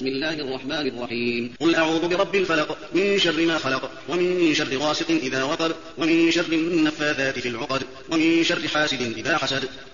بسم الله الرحمن الرحيم قل أعوذ برب الفلق من شر ما خلق ومن شر غاسق إذا وقب ومن شر النفاثات في العقد ومن شر حاسد إذا حسد